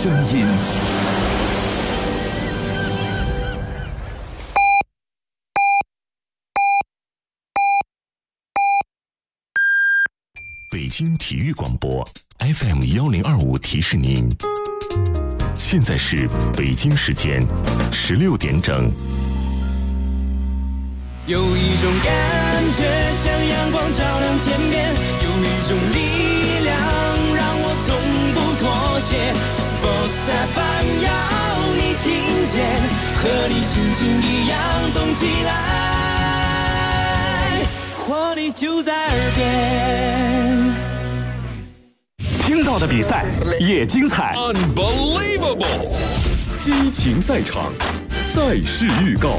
声音。北京体育广播 FM1025提示您，现在是北京时间16点整。 有一种感觉像阳光照亮天边，有一种力量让我从不妥协。Sports FM 要你听见，和你心情一样动起来，活力就在耳边。 听到的比赛也精彩 Unbelievable 激情赛场，赛事预告。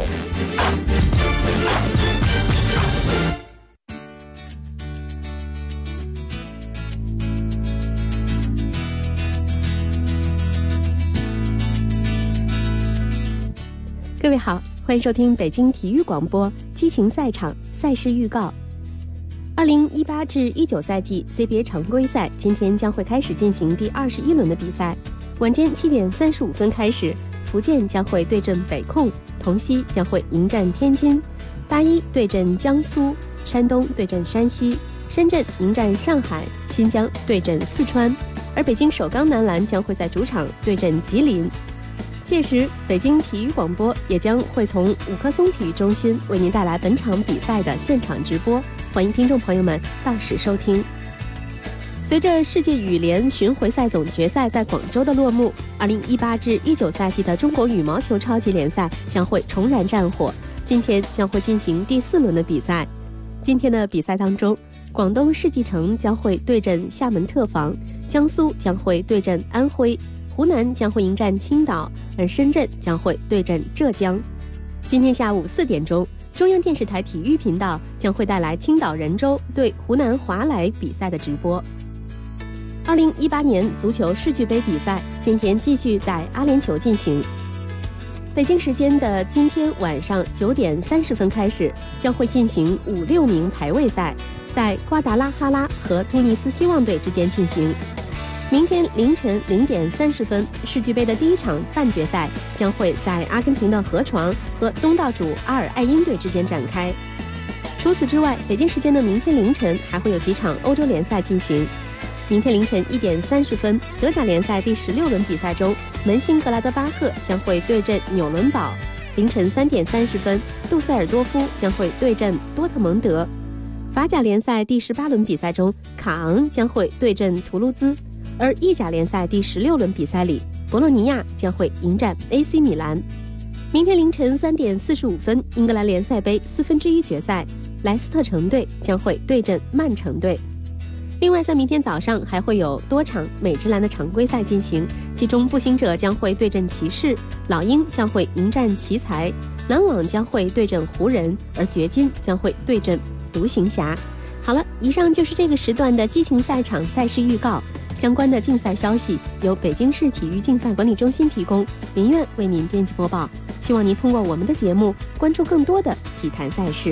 各位好，欢迎收听北京体育广播激情赛场赛事预告。2018至19赛季 CBA 常规赛今天将会开始进行第21轮的比赛。晚间7点35分开始，福建将会对阵北控，同曦将会迎战天津，81对阵江苏，山东对阵山西，深圳迎战上海，新疆对阵四川，而北京首钢男篮将会在主场对阵吉林。届时，北京体育广播也将会从五棵松体育中心为您带来本场比赛的现场直播，欢迎听众朋友们到时收听。随着世界羽联巡回赛总决赛在广州的落幕，2018至19赛季的中国羽毛球超级联赛将会重燃战火，今天将会进行第4轮的比赛。今天的比赛当中，广东世纪城将会对阵厦门特防，江苏将会对阵安徽，湖南将会迎战青岛，而深圳将会对阵浙江。今天下午4点钟，中央电视台体育频道将会带来青岛人州对湖南华莱比赛的直播。2018年足球世俱杯比赛今天继续在阿联酋进行。北京时间的今天晚上9点30分开始，将会进行5-6名排位赛，在瓜达拉哈拉和突尼斯希望队之间进行。明天凌晨0点30分，世俱杯的第1场半决赛将会在阿根廷的河床和东道主阿尔艾因队之间展开。除此之外，北京时间的明天凌晨还会有几场欧洲联赛进行。明天凌晨1点30分，德甲联赛第16轮比赛中，门兴格拉德巴赫将会对阵纽伦堡。凌晨3点30分，杜塞尔多夫将会对阵多特蒙德。法甲联赛第18轮比赛中，卡昂将会对阵图卢兹。而意甲联赛第16轮比赛里，博洛尼亚将会迎战 AC 米兰。明天凌晨3点45分，英格兰联赛杯1/4决赛，莱斯特城队将会对阵曼城队。另外，在明天早上还会有多场美职篮的常规赛进行，其中步行者将会对阵骑士，老鹰将会迎战奇才，篮网将会对阵湖人，而掘金将会对阵独行侠。好了，以上就是这个时段的激情赛场赛事预告。相关的竞赛消息由北京市体育竞赛管理中心提供，林苑为您编辑播报。希望您通过我们的节目关注更多的体坛赛事。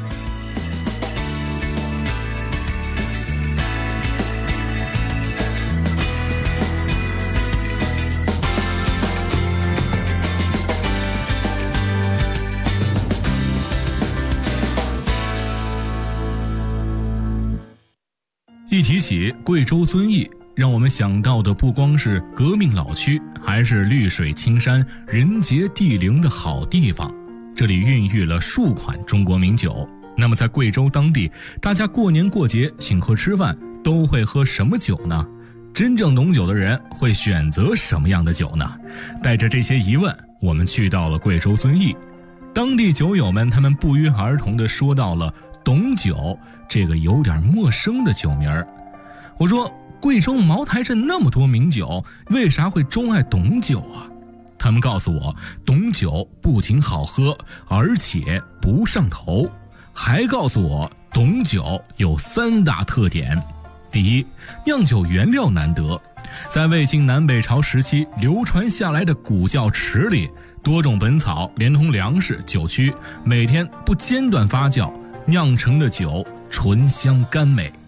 一提起贵州遵义，让我们想到的不光是革命老区，还是绿水青山、人杰地灵的好地方。这里孕育了数款中国名酒。那么在贵州当地，大家过年过节请客吃饭都会喝什么酒呢？真正懂酒的人会选择什么样的酒呢？带着这些疑问，我们去到了贵州遵义。当地酒友们他们不约而同地说到了董酒这个有点陌生的酒名儿。我说，贵州茅台镇那么多名酒，为啥会钟爱董酒啊？他们告诉我，董酒不仅好喝，而且不上头，还告诉我董酒有3大特点。第一，酿酒原料难得，在魏晋南北朝时期流传下来的古窖池里，多种本草连同粮食、酒曲，每天不间断发酵，酿成的酒醇香甘美。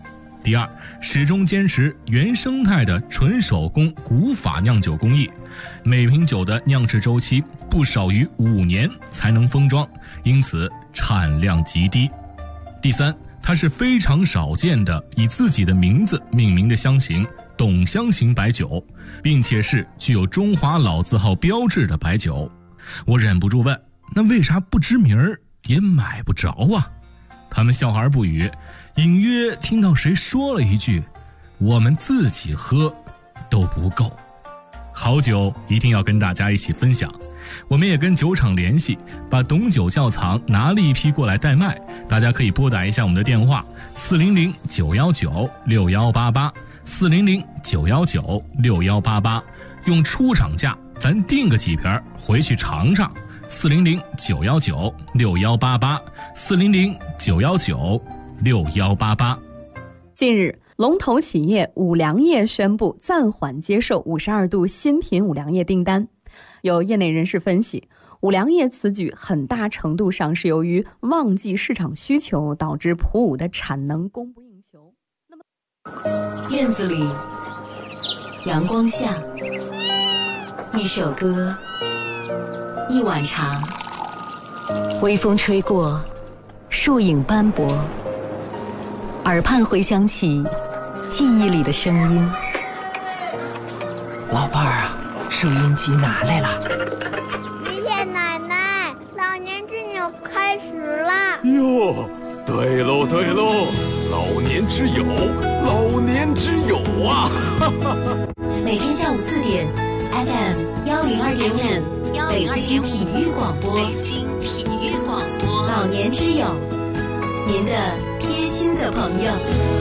第二，始终坚持原生态的纯手工古法酿酒工艺，每瓶酒的酿制周期不少于5年才能封装，因此产量极低。第三，它是非常少见的以自己的名字命名的香型董香型白酒，并且是具有中华老字号标志的白酒。我忍不住问，那为啥不知名儿也买不着啊？他们笑而不语，隐约听到谁说了一句，我们自己喝都不够。好酒一定要跟大家一起分享，我们也跟酒厂联系，把董酒窖藏拿了一批过来代卖，大家可以拨打一下我们的电话400-919-6188 400-919-6188，用出厂价咱订个几瓶回去尝尝。400-919-6188 400-919-6188。 近日，龙头企业五粮液宣布暂缓接受52度新品五粮液订单。有业内人士分析，五粮液此举很大程度上是由于旺季市场需求导致普五的产能供不应求。 院子里，阳光下，一首歌，一碗茶，微风吹过，树影斑驳，耳畔回响起记忆里的声音。 老伴儿啊，收音机拿来了。 爷爷奶奶，老年之友开始了。 哟，对喽对喽，老年之友，老年之友啊！ 每天下午4点 ，FM 102.5，北京体育广播，北京体育广播，老年之友，您的贴心的朋友。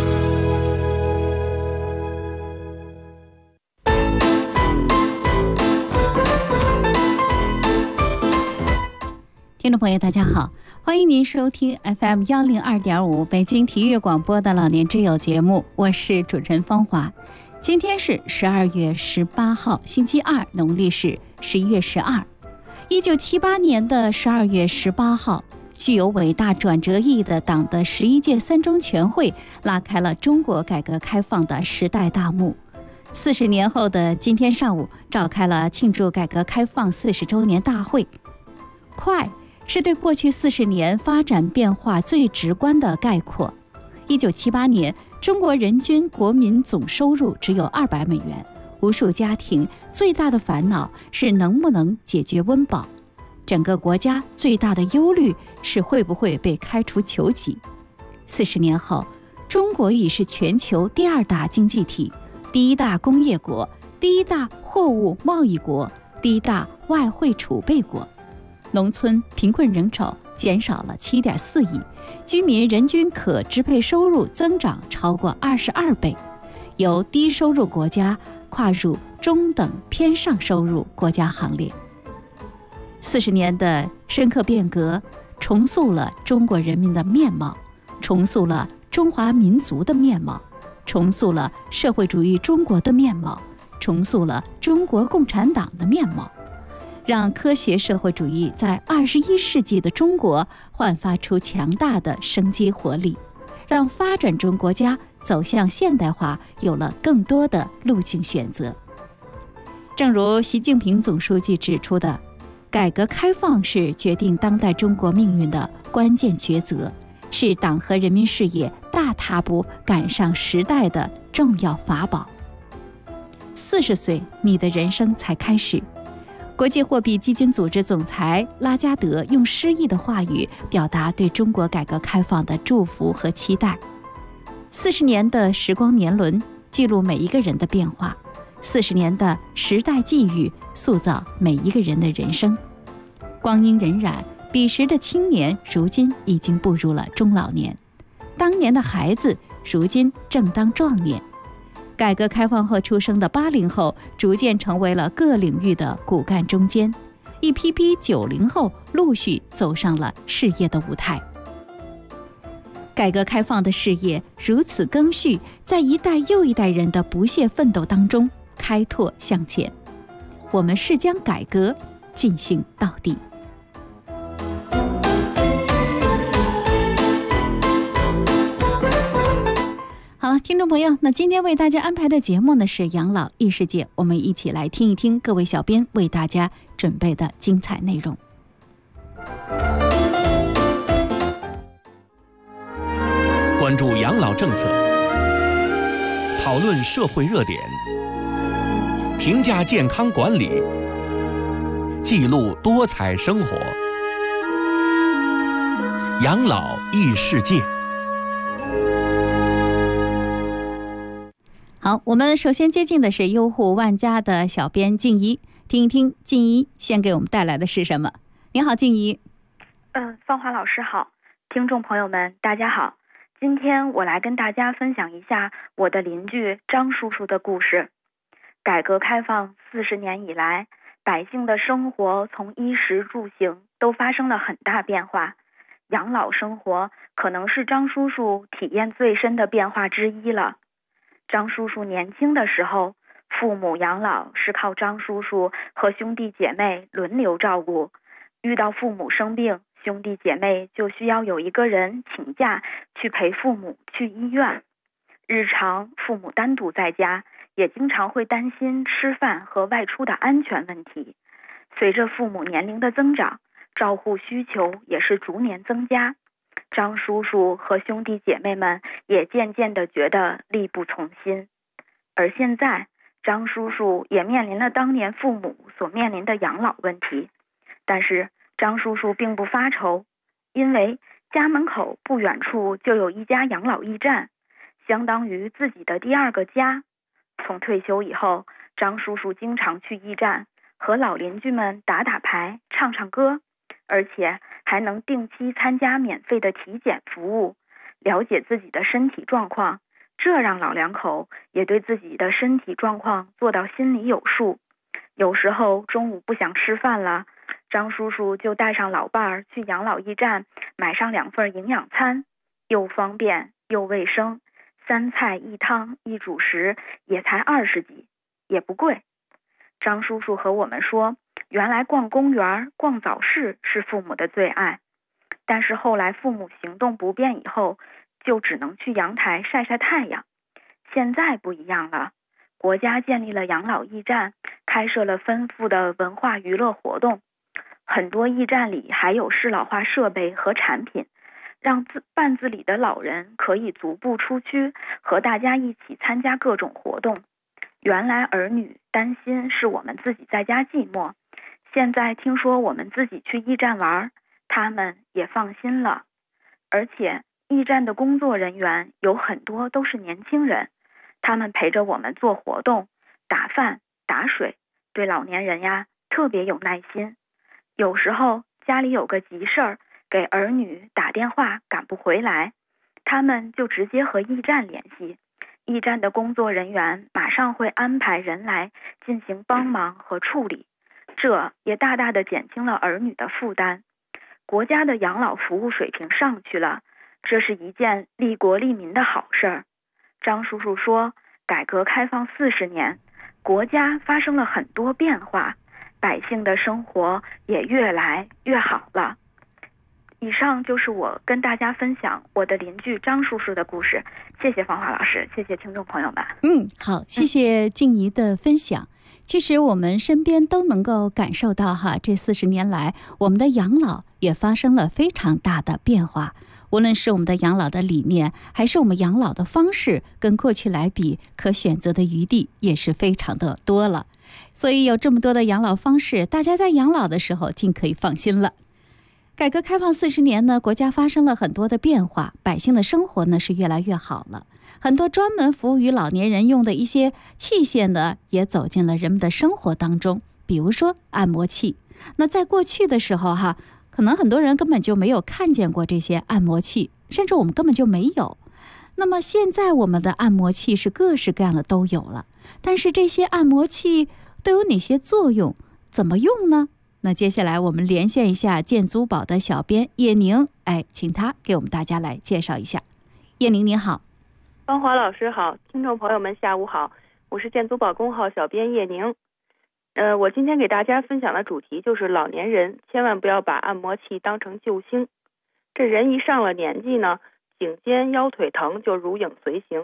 听众朋友大家好，欢迎您收听 FM 102.5北京体育广播的老年之友节目，我是主持人芳华。今天是12月18号星期二，农历是11月12。1978年的12月18号，具有伟大转折意义的党的11届三中全会拉开了中国改革开放的时代大幕。40年后的今天上午，召开了庆祝改革开放40周年大会。快是对过去40年发展变化最直观的概括。1978年，中国人均国民总收入只有200美元，无数家庭最大的烦恼是能不能解决温饱，整个国家最大的忧虑是会不会被开除球籍。40年后，中国已是全球第2大经济体，第1大工业国，第1大货物贸易国，第1大外汇储备国。农村贫困人口减少了7.4亿，居民人均可支配收入增长超过22倍，由低收入国家跨入中等偏上收入国家行列。40年的深刻变革，重塑了中国人民的面貌，重塑了中华民族的面貌，重塑了社会主义中国的面貌，重塑了中国共产党的面貌，让科学社会主义在21世纪的中国焕发出强大的生机活力，让发展中国家走向现代化有了更多的路径选择。正如习近平总书记指出的，改革开放是决定当代中国命运的关键抉择，是党和人民事业大踏步赶上时代的重要法宝。40岁，你的人生才开始。国际货币基金组织总裁拉加德用诗意的话语表达对中国改革开放的祝福和期待。40年的时光年轮记录每一个人的变化，40年的时代际遇塑造每一个人的人生。光阴荏苒，彼时的青年如今已经步入了中老年，当年的孩子如今正当壮年。改革开放后出生的80后逐渐成为了各领域的骨干中坚，一批批90后陆续走上了事业的舞台。改革开放的事业如此更续，在一代又一代人的不懈奋斗当中开拓向前。我们是将改革进行到底。好， 听众朋友，那今天为大家安排的节目呢是养老异世界，我们一起来听一听各位小编为大家准备的精彩内容。 关注养老政策，讨论社会热点，评价健康管理，记录多彩生活。养老异世界。 好，我们首先接近的是优户万家的小编静怡，听一听静怡先给我们带来的是什么。你好，静怡。 芳华老师好，听众朋友们大家好。今天我来跟大家分享一下我的邻居张叔叔的故事。改革开放40年以来，百姓的生活从衣食住行都发生了很大变化，养老生活可能是张叔叔体验最深的变化之一了。张叔叔年轻的时候，父母养老是靠张叔叔和兄弟姐妹轮流照顾，遇到父母生病，兄弟姐妹就需要有一个人请假去陪父母去医院。日常父母单独在家，也经常会担心吃饭和外出的安全问题。随着父母年龄的增长，照护需求也是逐年增加，张叔叔和兄弟姐妹们也渐渐地觉得力不从心。而现在，张叔叔也面临了当年父母所面临的养老问题，但是张叔叔并不发愁，因为家门口不远处就有一家养老驿站，相当于自己的第二个家。从退休以后，张叔叔经常去驿站和老邻居们打打牌、唱唱歌，而且还能定期参加免费的体检服务，了解自己的身体状况，这让老两口也对自己的身体状况做到心里有数。有时候中午不想吃饭了，张叔叔就带上老伴儿去养老驿站买上2份营养餐，又方便又卫生，3菜1汤1主食也才20几，也不贵。张叔叔和我们说，原来逛公园、逛早市是父母的最爱，但是后来父母行动不便以后，就只能去阳台晒晒太阳。现在不一样了，国家建立了养老驿站，开设了丰富的文化娱乐活动，很多驿站里还有适老化设备和产品，让半自理的老人可以足不出区，和大家一起参加各种活动。原来儿女担心是我们自己在家寂寞，现在听说我们自己去驿站玩，他们也放心了。而且驿站的工作人员有很多都是年轻人，他们陪着我们做活动、打饭、打水，对老年人呀特别有耐心。有时候家里有个急事儿，给儿女打电话赶不回来，他们就直接和驿站联系，驿站的工作人员马上会安排人来进行帮忙和处理，这也大大的减轻了儿女的负担。国家的养老服务水平上去了，这是一件利国利民的好事儿。张叔叔说，改革开放40年，国家发生了很多变化，百姓的生活也越来越好了。以上就是我跟大家分享我的邻居张叔叔的故事，谢谢芳华老师，谢谢听众朋友们。 好，谢谢静怡的分享。其实我们身边都能够感受到这40年来，我们的养老也发生了非常大的变化。无论是我们的养老的理念，还是我们养老的方式，跟过去来比，可选择的余地也是非常的多了。所以有这么多的养老方式，大家在养老的时候尽可以放心了。改革开放40年呢，国家发生了很多的变化，百姓的生活呢是越来越好了。很多专门服务于老年人用的一些器械呢，也走进了人们的生活当中，比如说按摩器。那在过去的时候可能很多人根本就没有看见过这些按摩器，甚至我们根本就没有。那么现在我们的按摩器是各式各样的都有了，但是这些按摩器都有哪些作用？怎么用呢？那接下来我们连线一下健租宝的小编叶宁，请他给我们大家来介绍一下。叶宁你好。 芳华老师好，听众朋友们下午好，我是健租宝公号小编叶宁。我今天给大家分享的主题就是老年人千万不要把按摩器当成救星。这人一上了年纪呢，颈肩腰腿疼就如影随形，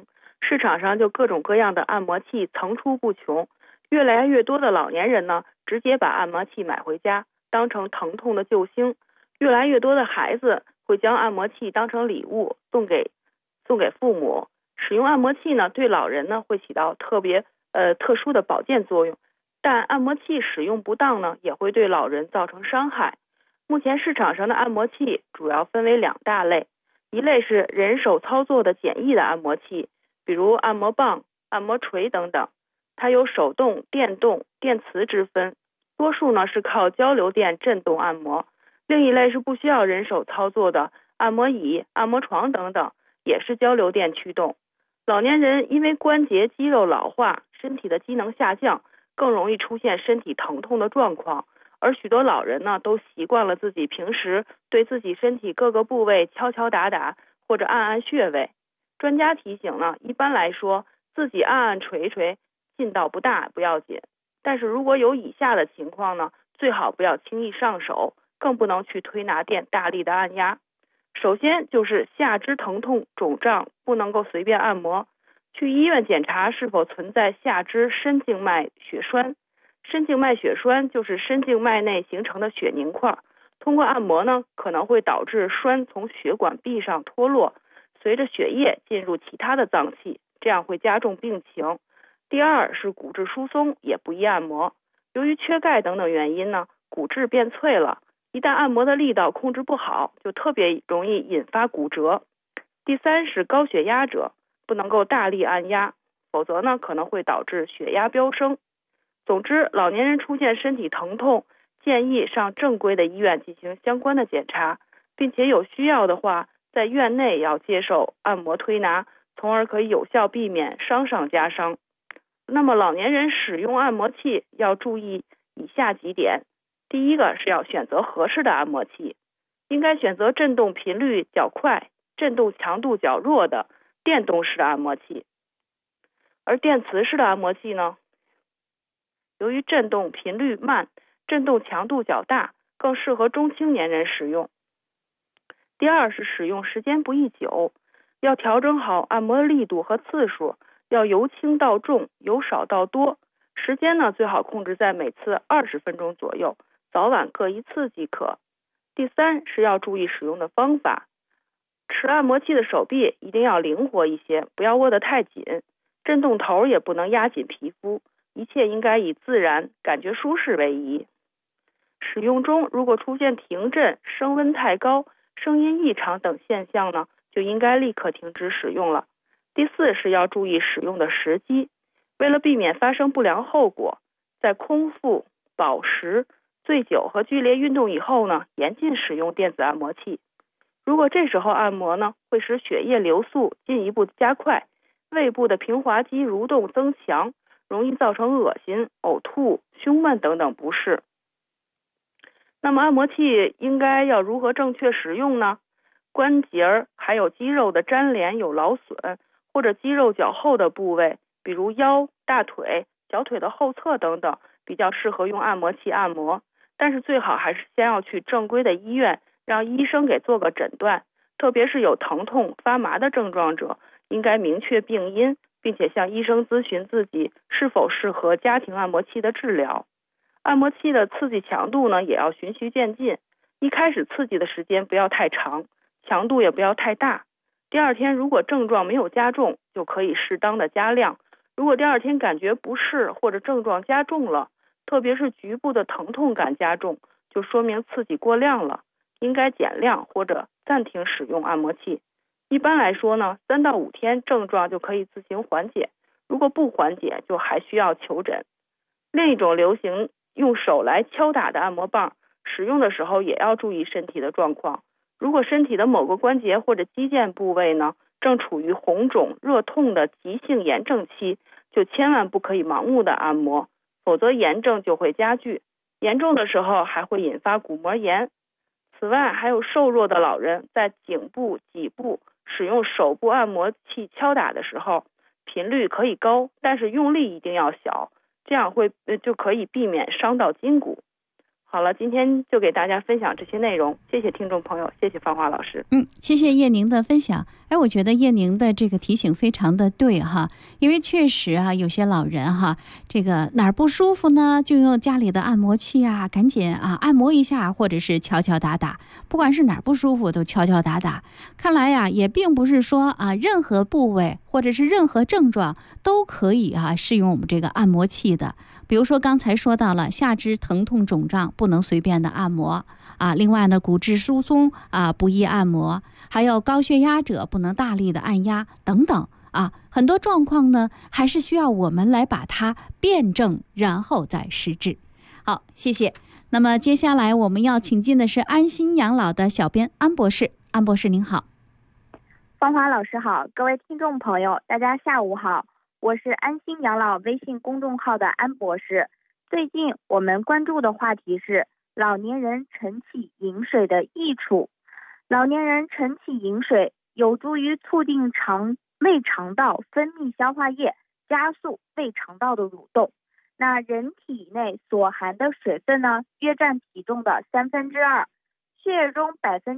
市场上就各种各样的按摩器层出不穷，越来越多的老年人呢，直接把按摩器买回家，当成疼痛的救星。越来越多的孩子会将按摩器当成礼物送给父母。使用按摩器呢，对老人呢会起到特殊的保健作用，但按摩器使用不当呢，也会对老人造成伤害。目前市场上的按摩器主要分为2大类，一类是人手操作的简易的按摩器，比如按摩棒、按摩锤等等，它有手动、电动、电磁之分，多数呢是靠交流电振动按摩。另一类是不需要人手操作的按摩椅、按摩床等等，也是交流电驱动。老年人因为关节肌肉老化，身体的机能下降，更容易出现身体疼痛的状况，而许多老人呢都习惯了自己平时对自己身体各个部位敲敲打打或者按按穴位。专家提醒呢，一般来说自己按按捶捶劲道不大不要紧，但是如果有以下的情况呢，最好不要轻易上手，更不能去推拿店大力的按压。首先就是下肢疼痛肿胀，不能够随便按摩，去医院检查是否存在下肢深静脉血栓。深静脉血栓就是深静脉内形成的血凝块，通过按摩呢，可能会导致栓从血管壁上脱落，随着血液进入其他的脏器，这样会加重病情。第二是骨质疏松，也不宜按摩，由于缺钙等等原因呢，骨质变脆了，一旦按摩的力道控制不好，就特别容易引发骨折。第三是高血压者，不能够大力按压，否则呢可能会导致血压飙升。总之，老年人出现身体疼痛，建议上正规的医院进行相关的检查，并且有需要的话，在院内要接受按摩推拿，从而可以有效避免伤上加伤。那么老年人使用按摩器要注意以下几点。第一个是要选择合适的按摩器，应该选择振动频率较快、振动强度较弱的电动式的按摩器。而电磁式的按摩器呢，由于振动频率慢、振动强度较大，更适合中青年人使用。第二是使用时间不宜久，要调整好按摩力度和次数，要由轻到重，由少到多。时间呢，最好控制在每次20分钟左右，早晚各1次即可。第三是要注意使用的方法，持按摩器的手臂一定要灵活一些，不要握得太紧，振动头也不能压紧皮肤，一切应该以自然、感觉舒适为宜。使用中如果出现停震、升温太高、声音异常等现象呢，就应该立刻停止使用了。第四是要注意使用的时机，为了避免发生不良后果，在空腹、饱食、醉酒和剧烈运动以后呢，严禁使用电子按摩器。如果这时候按摩呢，会使血液流速进一步加快，胃部的平滑肌蠕动增强，容易造成恶心、呕吐、胸闷等等不适。那么按摩器应该要如何正确使用呢？关节还有肌肉的粘连有劳损，或者肌肉较厚的部位，比如腰、大腿、小腿的后侧等等，比较适合用按摩器按摩。但是最好还是先要去正规的医院，让医生给做个诊断，特别是有疼痛、发麻的症状者，应该明确病因，并且向医生咨询自己是否适合家庭按摩器的治疗。按摩器的刺激强度呢，也要循序渐进，一开始刺激的时间不要太长，强度也不要太大。第二天如果症状没有加重，就可以适当的加量。如果第二天感觉不适或者症状加重了，特别是局部的疼痛感加重，就说明刺激过量了，应该减量或者暂停使用按摩器。一般来说呢，3到5天症状就可以自行缓解，如果不缓解，就还需要求诊。另一种流行用手来敲打的按摩棒，使用的时候也要注意身体的状况。如果身体的某个关节或者肌腱部位呢，正处于红肿、热痛的急性炎症期，就千万不可以盲目的按摩，否则炎症就会加剧，严重的时候还会引发骨膜炎。此外，还有瘦弱的老人在颈部、脊部使用手部按摩器敲打的时候，频率可以高，但是用力一定要小，这样就可以避免伤到筋骨。 好了，今天就给大家分享这些内容，谢谢听众朋友，谢谢芳华老师。 谢谢叶宁的分享。我觉得叶宁的这个提醒非常的对哈，因为确实啊，有些老人哈，这个哪儿不舒服呢，就用家里的按摩器啊，赶紧啊按摩一下，或者是敲敲打打，不管是哪儿不舒服都敲敲打打。看来呀，也并不是说啊，任何部位或者是任何症状都可以啊适用我们这个按摩器的。比如说刚才说到了下肢疼痛肿胀不能随便的按摩啊，另外呢骨质疏松啊不宜按摩，还有高血压者不能大力的按压等等啊，很多状况呢还是需要我们来把它辩证，然后再施治。好，谢谢。那么接下来我们要请进的是安心养老的小编安博士。安博士您好。 芳华老师好，各位听众朋友大家下午好，我是安心养老微信公众号的安博士。最近我们关注的话题是老年人晨起饮水的益处。老年人晨起饮水有助于促进胃肠道分泌消化液，加速胃肠道的蠕动。那人体内所含的水分呢，约占体重的2/3，血液中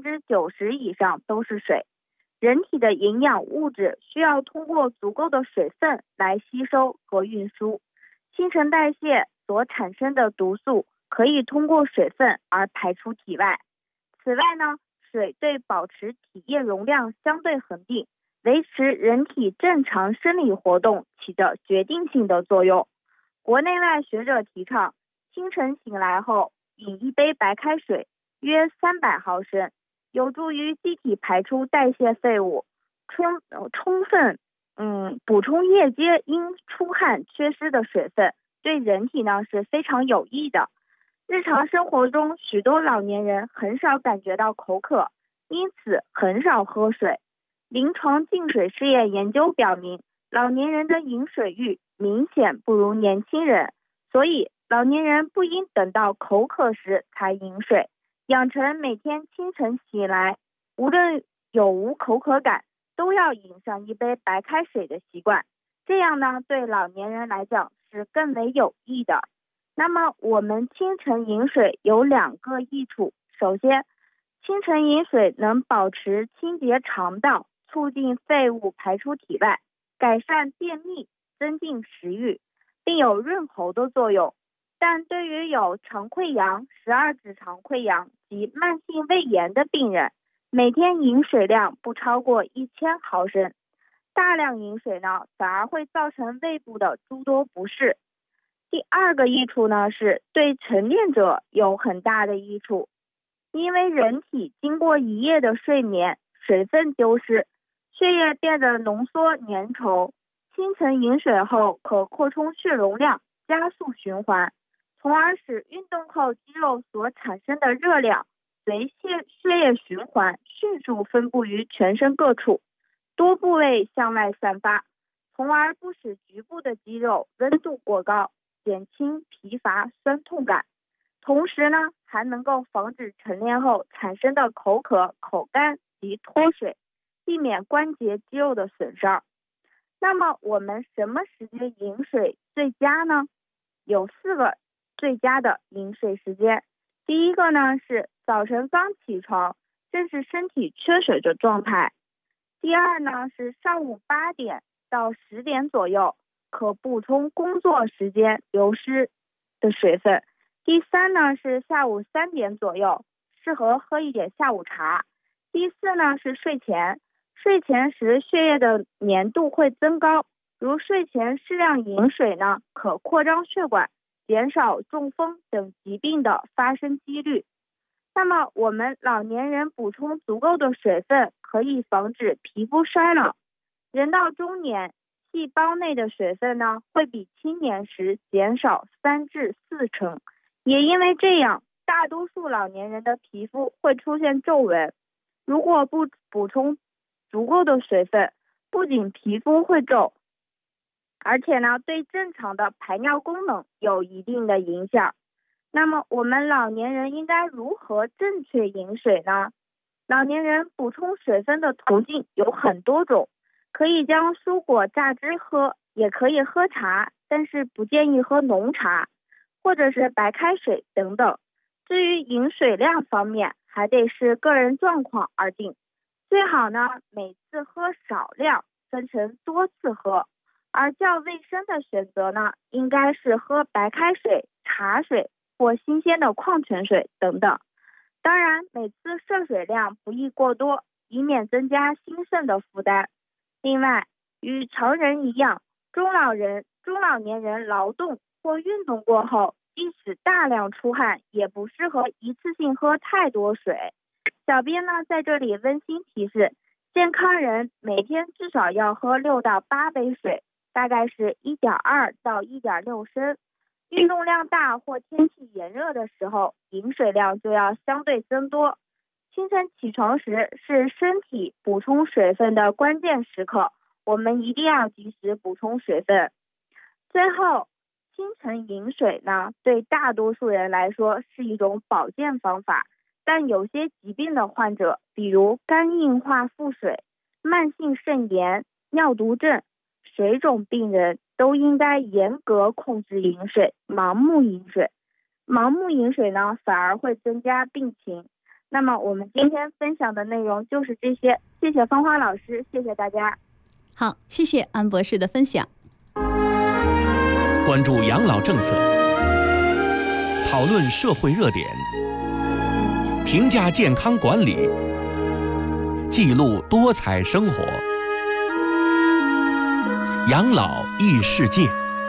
90%以上都是水。人体的营养物质需要通过足够的水分来吸收和运输，新陈代谢所产生的毒素可以通过水分而排出体外。此外呢，水对保持体液容量相对恒定，维持人体正常生理活动起着决定性的作用。国内外学者提倡，清晨醒来后饮一杯白开水，约300毫升，有助于机体排出代谢废物，充分补充夜间因出汗缺失的水分，对人体呢是非常有益的。日常生活中，许多老年人很少感觉到口渴，因此很少喝水。临床净水试验研究表明，老年人的饮水欲明显不如年轻人，所以老年人不应等到口渴时才饮水，养成每天清晨醒来无论有无口渴感都要饮上一杯白开水的习惯，这样呢对老年人来讲是更为有益的。那么我们清晨饮水有2个益处。首先，清晨饮水能保持清洁肠道，促进废物排出体外，改善便秘，增进食欲，并有润喉的作用。但对于有肠溃疡、12指肠溃疡及慢性胃炎的病人，每天饮水量不超过1000毫升。大量饮水呢，反而会造成胃部的诸多不适。第2个益处呢，是对晨练者有很大的益处。因为人体经过一夜的睡眠，水分丢失，血液变得浓缩粘稠，清晨饮水后可扩充血容量，加速循环，从而使运动后肌肉所产生的热量随血液循环迅速分布于全身各处，多部位向外散发，从而不使局部的肌肉温度过高，减轻疲乏酸痛感。同时呢，还能够防止晨练后产生的口渴、口干及脱水，避免关节肌肉的损伤。那么我们什么时间饮水最佳呢？有4个最佳的饮水时间。第一个呢是早晨刚起床，正是身体缺水的状态。第二呢是上午8点到10点左右，可补充工作时间流失的水分。第3呢是下午3点左右，适合喝一点下午茶。第4呢是睡前，睡前时血液的粘度会增高，如睡前适量饮水呢，可扩张血管，减少中风等疾病的发生几率。那么我们老年人补充足够的水分，可以防止皮肤衰老。人到中年，细胞内的水分呢，会比青年时减少3至4成。也因为这样，大多数老年人的皮肤会出现皱纹。如果不补充足够的水分，不仅皮肤会皱，而且呢，对正常的排尿功能有一定的影响。那么我们老年人应该如何正确饮水呢？老年人补充水分的途径有很多种，可以将蔬果榨汁喝，也可以喝茶，但是不建议喝浓茶，或者是白开水等等。 至于饮水量方面，还得视个人状况而定。最好呢，每次喝少量，分成多次喝。而较卫生的选择呢，应该是喝白开水、茶水或新鲜的矿泉水等等。当然，每次摄水量不宜过多，以免增加心肾的负担。另外，与成人一样，中老年人劳动或运动过后，即使大量出汗，也不适合一次性喝太多水。小编呢，在这里温馨提示，健康人每天至少要喝6到8杯水，大概是1.2到1.6升。运动量大或天气炎热的时候，饮水量就要相对增多。清晨起床时是身体补充水分的关键时刻，我们一定要及时补充水分。最后，清晨饮水呢，对大多数人来说是一种保健方法，但有些疾病的患者，比如肝硬化腹水、慢性肾炎、尿毒症、水肿病人，都应该严格控制饮水，盲目饮水。盲目饮水呢，反而会增加病情。那么我们今天分享的内容就是这些，谢谢芳华老师，谢谢大家。 好，谢谢安博士的分享。 关注养老政策，讨论社会热点，评价健康管理，记录多彩生活。养老异世界。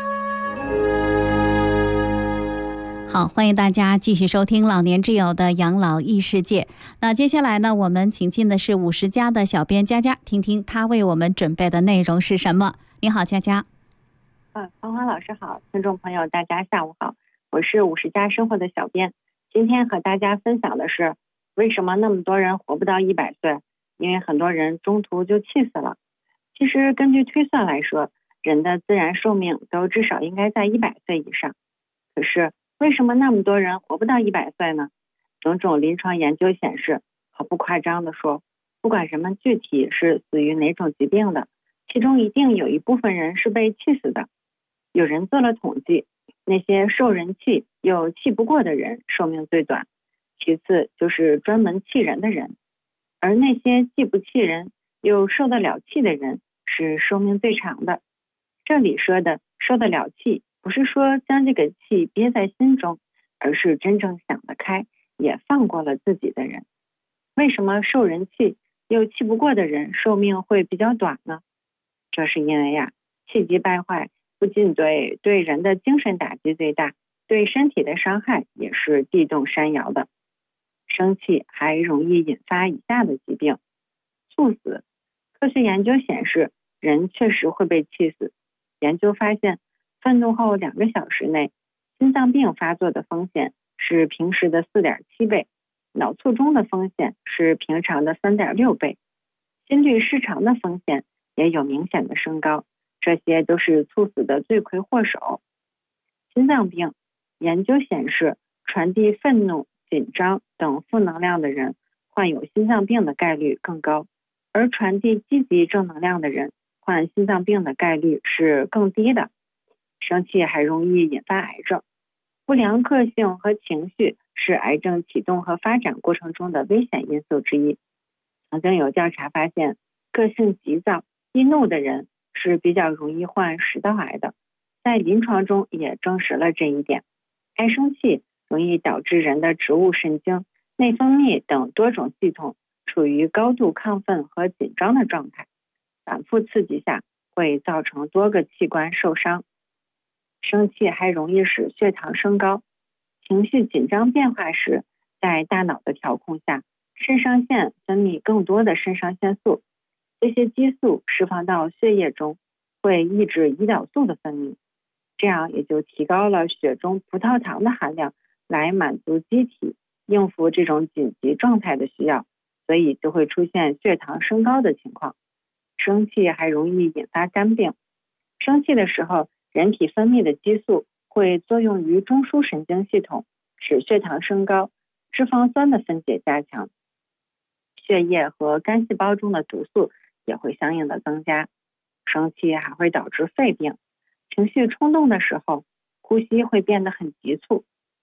好，欢迎大家继续收听老年之友的养老异世界。那接下来呢，我们请进的是50加的小编佳佳，听听他为我们准备的内容是什么。你好，佳佳。 芳华老师好，听众朋友大家下午好，我是50加生活的小编。今天和大家分享的是，为什么那么多人活不到100岁？因为很多人中途就气死了。其实根据推算来说，人的自然寿命都至少应该在100岁以上。可是为什么那么多人活不到100岁呢？种种临床研究显示，毫不夸张地说，不管人们具体是死于哪种疾病的，其中一定有一部分人是被气死的。有人做了统计，那些受人气又气不过的人寿命最短，其次就是专门气人的人，而那些既不气人又受得了气的人是寿命最长的。这里说的受得了气，不是说将这个气憋在心中，而是真正想得开，也放过了自己的人。为什么受人气又气不过的人寿命会比较短呢？这是因为气急败坏不仅对人的精神打击最大，对身体的伤害也是地动山摇的。生气还容易引发以下的疾病：猝死。科学研究显示，人确实会被气死。研究发现，愤怒后2个小时内，心脏病发作的风险是平时的4.7倍，脑卒中的风险是平常的3.6倍，心律失常的风险也有明显的升高。这些都是猝死的罪魁祸首。心脏病，研究显示，传递愤怒、紧张等负能量的人患有心脏病的概率更高，而传递积极正能量的人患心脏病的概率是更低的。生气还容易引发癌症。不良个性和情绪是癌症启动和发展过程中的危险因素之一。曾经有调查发现，个性急躁、易怒的人是比较容易患食道癌的，在临床中也证实了这一点。爱生气容易导致人的植物神经、内分泌等多种系统处于高度亢奋和紧张的状态，反复刺激下会造成多个器官受伤。生气还容易使血糖升高，情绪紧张变化时，在大脑的调控下，肾上腺分泌更多的肾上腺素，这些激素释放到血液中，会抑制胰岛素的分泌，这样也就提高了血中葡萄糖的含量，来满足机体应付这种紧急状态的需要，所以就会出现血糖升高的情况。生气还容易引发肝病。生气的时候，人体分泌的激素会作用于中枢神经系统，使血糖升高，脂肪酸的分解加强，血液和肝细胞中的毒素也会相应的增加。生气还会导致肺病。情绪冲动的时候，呼吸会变得很急促，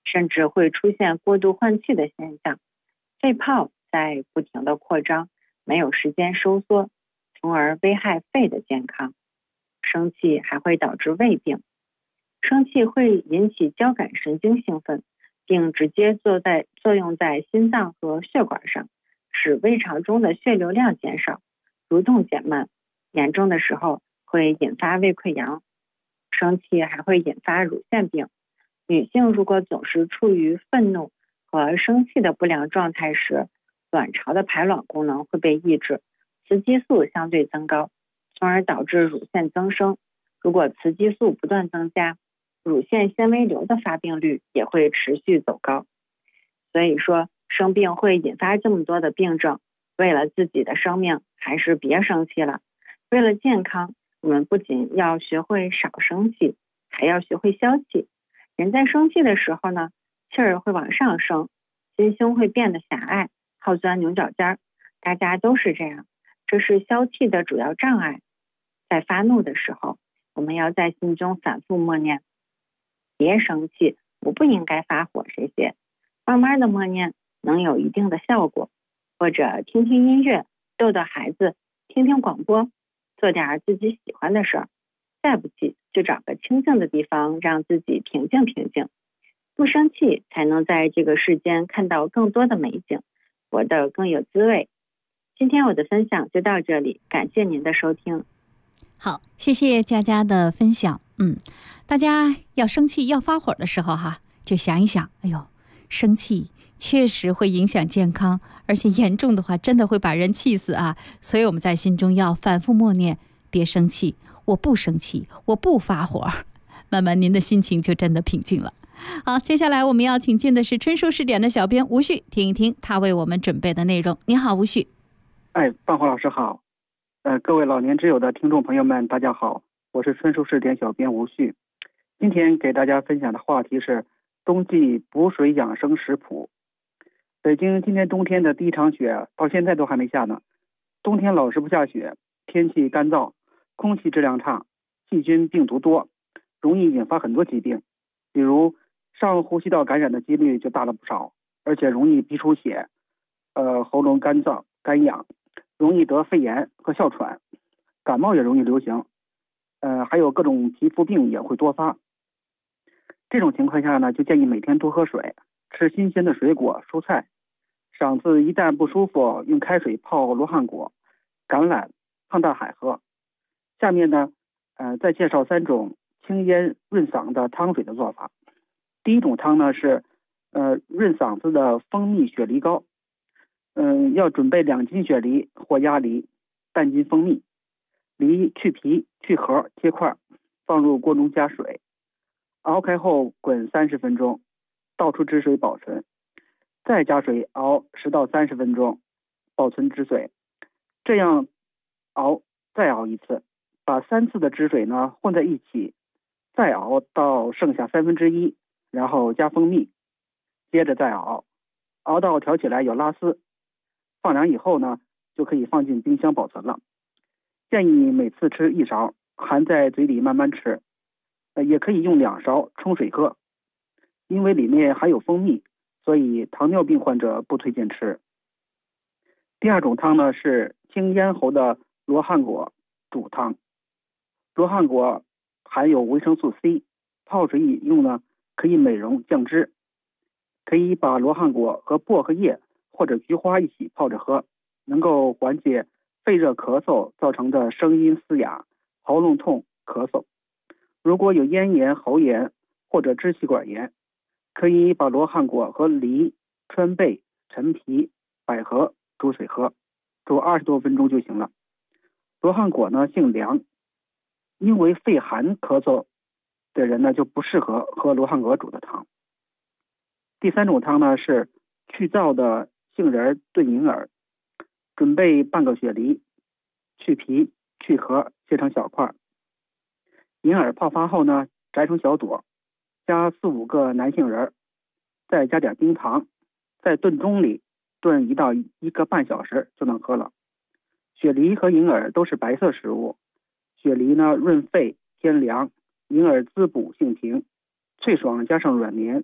甚至会出现过度换气的现象，肺泡在不停的扩张，没有时间收缩，从而危害肺的健康。生气还会导致胃病，生气会引起交感神经兴奋，并直接作用在心脏和血管上，使胃肠中的血流量减少，蠕动减慢，严重的时候会引发胃溃疡。生气还会引发乳腺病，女性如果总是处于愤怒和生气的不良状态时，卵巢的排卵功能会被抑制，雌激素相对增高，从而导致乳腺增生。如果雌激素不断增加，乳腺纤维瘤的发病率也会持续走高。所以说，生病会引发这么多的病症，为了自己的生命，还是别生气了。为了健康，我们不仅要学会少生气，还要学会消气。人在生气的时候呢，气儿会往上升，心胸会变得狭隘，好钻牛角尖儿。大家都是这样，这是消气的主要障碍。在发怒的时候，我们要在心中反复默念：别生气，我不应该发火，谁谁。慢慢的默念能有一定的效果。或者听听音乐，逗逗孩子，听听广播，做点自己喜欢的事儿。再不济就找个清静的地方，让自己平静平静。不生气才能在这个世间看到更多的美景，活得更有滋味。今天我的分享就到这里，感谢您的收听。 好，谢谢佳佳的分享。大家要生气要发火的时候就想一想，哎呦，生气确实会影响健康，而且严重的话真的会把人气死啊！所以我们在心中要反复默念：别生气，我不生气，我不发火。慢慢您的心情就真的平静了。好，接下来我们要请进的是春树视点的小编吴旭，听一听他为我们准备的内容。你好，吴旭。 范华老师好。各位老年之友的听众朋友们，大家好，我是春树视点小编吴旭。今天给大家分享的话题是冬季补水养生食谱。北京今年冬天的第一场雪到现在都还没下呢。冬天老是不下雪，天气干燥，空气质量差，细菌病毒多，容易引发很多疾病，比如上呼吸道感染的几率就大了不少，而且容易鼻出血，喉咙干燥干痒，容易得肺炎和哮喘，感冒也容易流行，还有各种皮肤病也会多发。这种情况下呢，就建议每天多喝水，吃新鲜的水果蔬菜。嗓子一旦不舒服，用开水泡罗汉果、橄榄、胖大海喝。下面呢，再介绍3种清咽润嗓的汤水的做法。第一种汤呢是润嗓子的蜂蜜雪梨膏。要准备2斤雪梨或鸭梨，半斤蜂蜜，梨去皮去核切块，放入锅中加水，熬开后滚30分钟，倒出汁水保存，再加水熬10到30分钟，保存汁水。这样再熬一次，把3次的汁水呢混在一起，再熬到剩下1/3，然后加蜂蜜，接着再熬到调起来有拉丝，放凉以后呢，就可以放进冰箱保存了。建议每次吃1勺，含在嘴里慢慢吃，也可以用2勺冲水喝。因为里面含有蜂蜜，所以糖尿病患者不推荐吃。第二种汤呢是清咽喉的罗汉果煮汤。罗汉果含有维生素 C， 泡水饮用呢可以美容降脂。可以把罗汉果和薄荷叶或者菊花一起泡着喝，能够缓解肺热咳嗽造成的声音嘶哑、喉咙痛、咳嗽。如果有咽炎、喉炎或者支气管炎，可以把罗汉果和梨、川贝、陈皮、百合煮水喝，煮20多分钟就行了。罗汉果呢性凉，因为肺寒咳嗽的人呢就不适合喝罗汉果煮的汤。第3种汤呢是去燥的杏仁炖银耳。准备半个雪梨，去皮去核切成小块。银耳泡发后呢摘成小朵，加4、5个南杏仁，再加点冰糖，在炖盅里炖1到1个半小时就能喝了。雪梨和银耳都是白色食物，雪梨呢润肺偏凉，银耳滋补性平，脆爽加上软绵，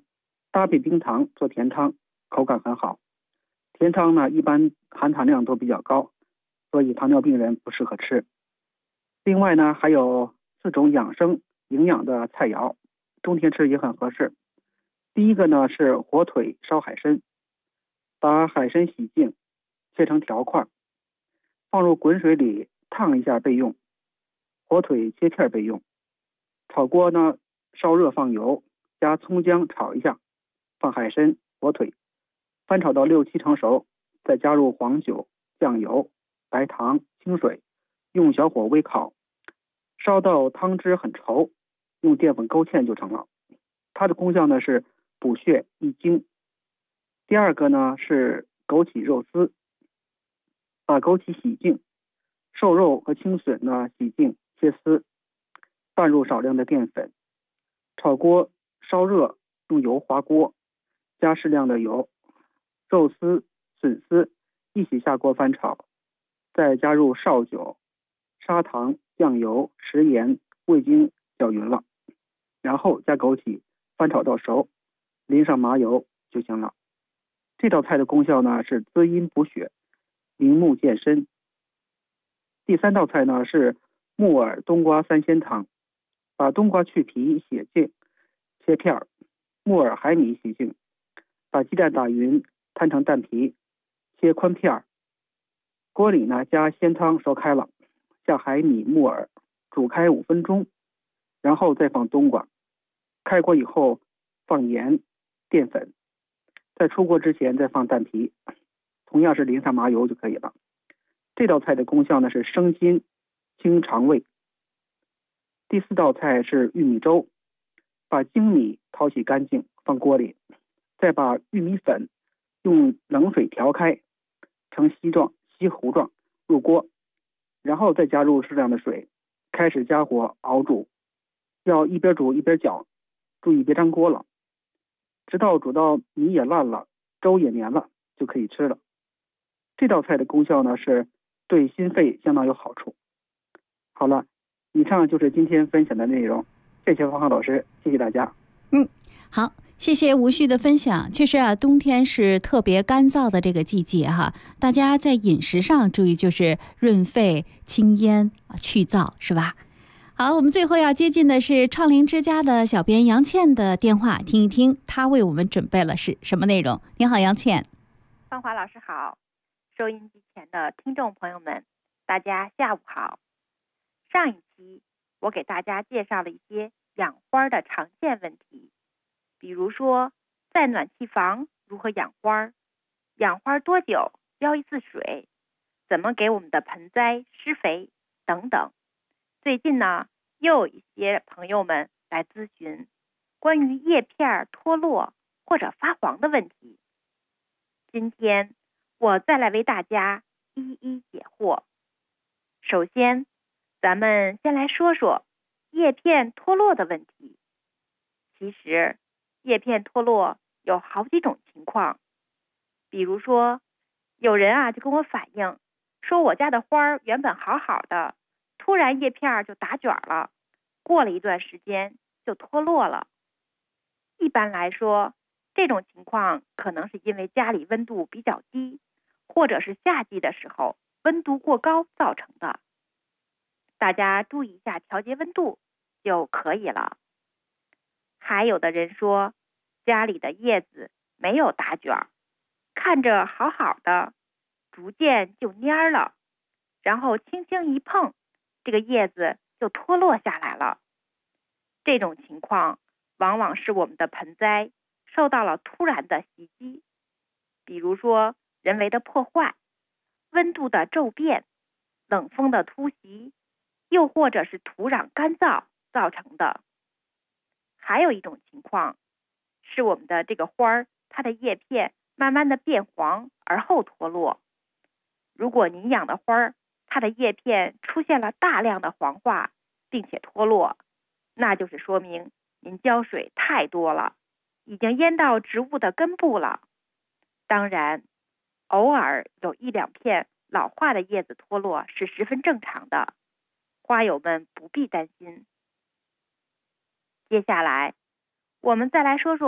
搭配冰糖做甜汤，口感很好。甜汤呢一般含糖量都比较高，所以糖尿病人不适合吃。另外呢还有4种养生营养的菜肴，冬天吃也很合适。第一个呢是火腿烧海参，把海参洗净，切成条块，放入滚水里烫一下备用。火腿切片备用。炒锅呢烧热放油，加葱姜炒一下，放海参、火腿，翻炒到6、7成熟，再加入黄酒、酱油、白糖、清水，用小火微烤，烧到汤汁很稠，用淀粉勾芡就成了。它的功效呢是补血益精。第二个呢是枸杞肉丝，把枸杞洗净，瘦肉和青笋呢洗净切丝，拌入少量的淀粉，炒锅烧热，用油滑锅，加适量的油，肉丝、笋丝一起下锅翻炒，再加入绍酒、砂糖、酱油、食盐、味精搅匀了，然后加枸杞翻炒到熟，淋上麻油就行了。这道菜的功效呢是滋阴补血、明目健身。第3道菜呢是木耳冬瓜3鲜汤，把冬瓜去皮洗净切片，木耳海米洗净，把鸡蛋打匀摊成蛋皮，切宽片。锅里呢加鲜汤烧开了，下海米、木耳煮开5分钟，然后再放冬瓜。开锅以后放盐、淀粉，在出锅之前再放蛋皮，同样是淋上麻油就可以了。这道菜的功效呢是生津、清肠胃。第4道菜是玉米粥，把精米淘洗干净放锅里，再把玉米粉用冷水调开成稀糊状入锅，然后再加入适量的水，开始加火熬煮，要一边煮一边搅，注意别粘锅了，直到煮到米也烂了，粥也黏了，就可以吃了。这道菜的功效呢是对心肺相当有好处。好了，以上就是今天分享的内容，谢谢方浩老师，谢谢大家。 好，谢谢吴旭的分享。确实啊，冬天是特别干燥的这个季节哈，大家在饮食上注意就是润肺、清咽、去燥，是吧？好，我们最后要接近的是创灵之家的小编杨倩的电话，听一听她为我们准备了是什么内容。你好，杨倩。 芳华老师好，收音机前的听众朋友们，大家下午好。上一期我给大家介绍了一些养花的常见问题，比如说在暖气房如何养花，养花多久浇一次水，怎么给我们的盆栽施肥等等。最近呢，又有一些朋友们来咨询关于叶片脱落或者发黄的问题。今天我再来为大家一一解惑。首先，咱们先来说说叶片脱落的问题。其实，叶片脱落有好几种情况。比如说，有人就跟我反映说，我家的花原本好好的，突然叶片就打卷了，过了一段时间就脱落了。一般来说，这种情况可能是因为家里温度比较低，或者是夏季的时候温度过高造成的。大家注意一下调节温度就可以了。还有的人说，家里的叶子没有打卷，看着好好的，逐渐就蔫了，然后轻轻一碰，这个叶子就脱落下来了。这种情况往往是我们的盆栽受到了突然的袭击，比如说人为的破坏、温度的骤变、冷风的突袭，又或者是土壤干燥造成的。还有一种情况是我们的这个花它的叶片慢慢的变黄而后脱落。如果您养的花它的叶片出现了大量的黄化并且脱落，那就是说明您浇水太多了，已经淹到植物的根部了。当然，偶尔有1、2片老化的叶子脱落是十分正常的，花友们不必担心。接下来，我们再来说说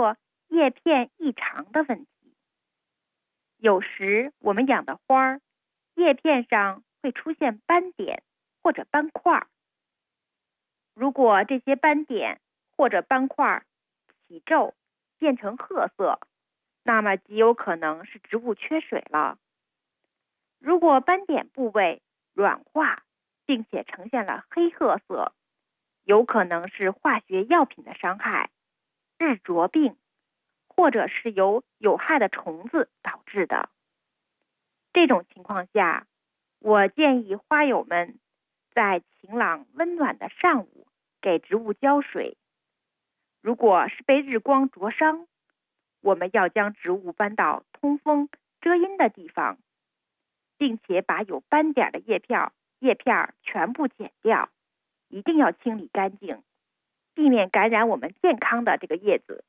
叶片异常的问题。有时我们养的花叶片上会出现斑点或者斑块，如果这些斑点或者斑块起皱变成褐色，那么极有可能是植物缺水了。如果斑点部位软化并且呈现了黑褐色，有可能是化学药品的伤害、日灼病，或者是由有害的虫子导致的。这种情况下，我建议花友们在晴朗温暖的上午给植物浇水。如果是被日光灼伤，我们要将植物搬到通风遮阴的地方，并且把有斑点的叶片全部剪掉，一定要清理干净，避免感染我们健康的这个叶子。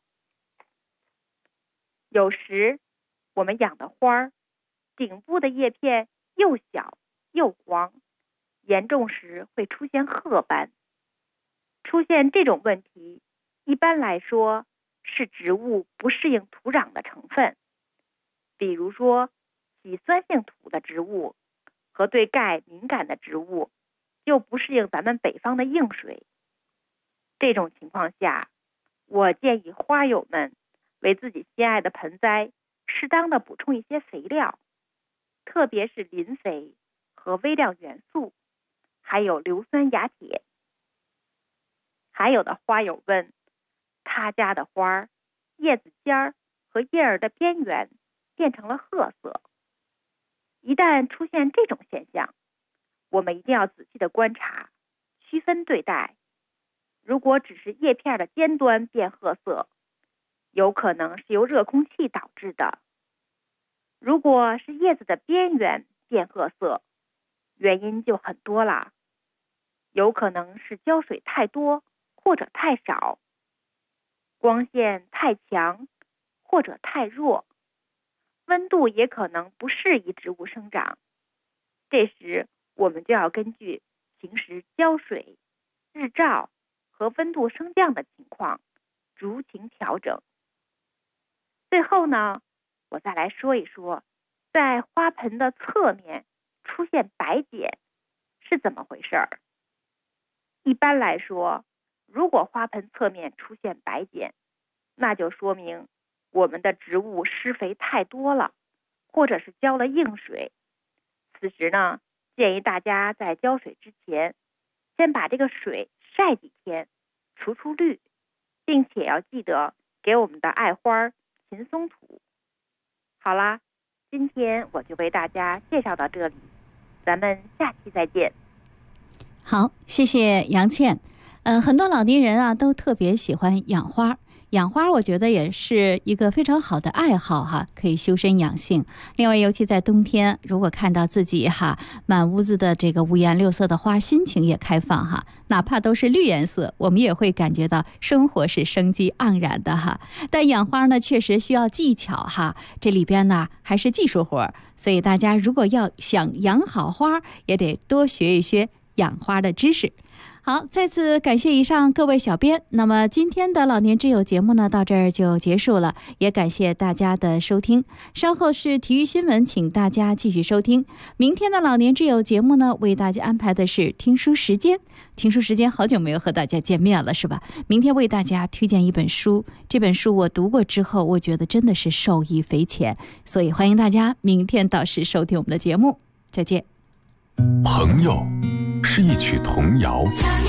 有时我们养的花顶部的叶片又小又黄，严重时会出现褐斑。出现这种问题，一般来说是植物不适应土壤的成分，比如说喜酸性土的植物和对钙敏感的植物就不适应咱们北方的硬水。这种情况下，我建议花友们为自己心爱的盆栽适当的补充一些肥料，特别是磷肥和微量元素，还有硫酸亚铁。还有的花友问，他家的花叶子尖儿和叶儿的边缘变成了褐色。一旦出现这种现象，我们一定要仔细的观察，区分对待。如果只是叶片的尖端变褐色，有可能是由热空气导致的。如果是叶子的边缘变褐色，原因就很多了，有可能是浇水太多或者太少，光线太强或者太弱，温度也可能不适宜植物生长。这时我们就要根据平时浇水、日照和温度升降的情况逐情调整。最后呢，我再来说一说，在花盆的侧面出现白点是怎么回事儿。一般来说，如果花盆侧面出现白点，那就说明我们的植物施肥太多了，或者是浇了硬水。此时呢，建议大家在浇水之前，先把这个水晒几天，除绿，并且要记得给我们的爱花勤松土。好啦，今天我就为大家介绍到这里，咱们下期再见。 好，谢谢杨倩。很多老年人啊都特别喜欢养花。养花我觉得也是一个非常好的爱好哈，可以修身养性。另外尤其在冬天，如果看到自己满屋子的这个五颜六色的花，心情也开放哈。哪怕都是绿颜色，我们也会感觉到生活是生机盎然的哈。但养花呢确实需要技巧哈，这里边呢还是技术活，所以大家如果要想养好花，也得多学一学养花的知识。好，再次感谢以上各位小编。那么今天的老年之友节目呢，到这儿就结束了，也感谢大家的收听。稍后是体育新闻，请大家继续收听。明天的老年之友节目呢，为大家安排的是听书时间。听书时间好久没有和大家见面了，是吧？明天为大家推荐一本书，这本书我读过之后，我觉得真的是受益匪浅，所以欢迎大家明天到时收听我们的节目。再见。 朋友是一曲童谣，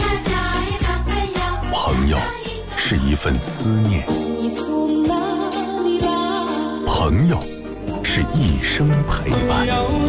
朋友是一份思念，朋友是一生陪伴。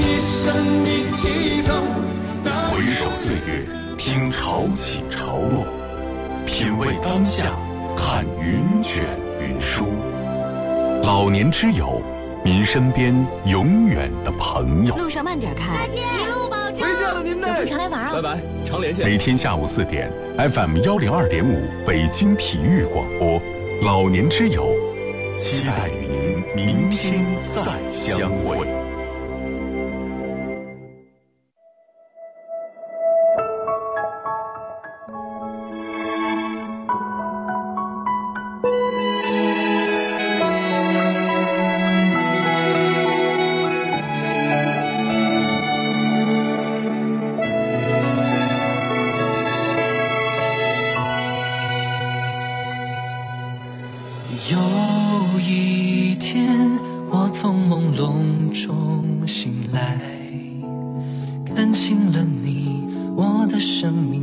回首岁月，听潮起潮落，品味当下，看云卷云舒。老年之友，您身边永远的朋友。 路上慢点开，再见，一路保重。 回家了您呢， 有空常来玩啊。 拜拜，常联系。 每天下午4点 ，FM 102.5北京体育广播，老年之友，期待与您明天再相会。 我从朦胧中醒来，看清了你，我的生命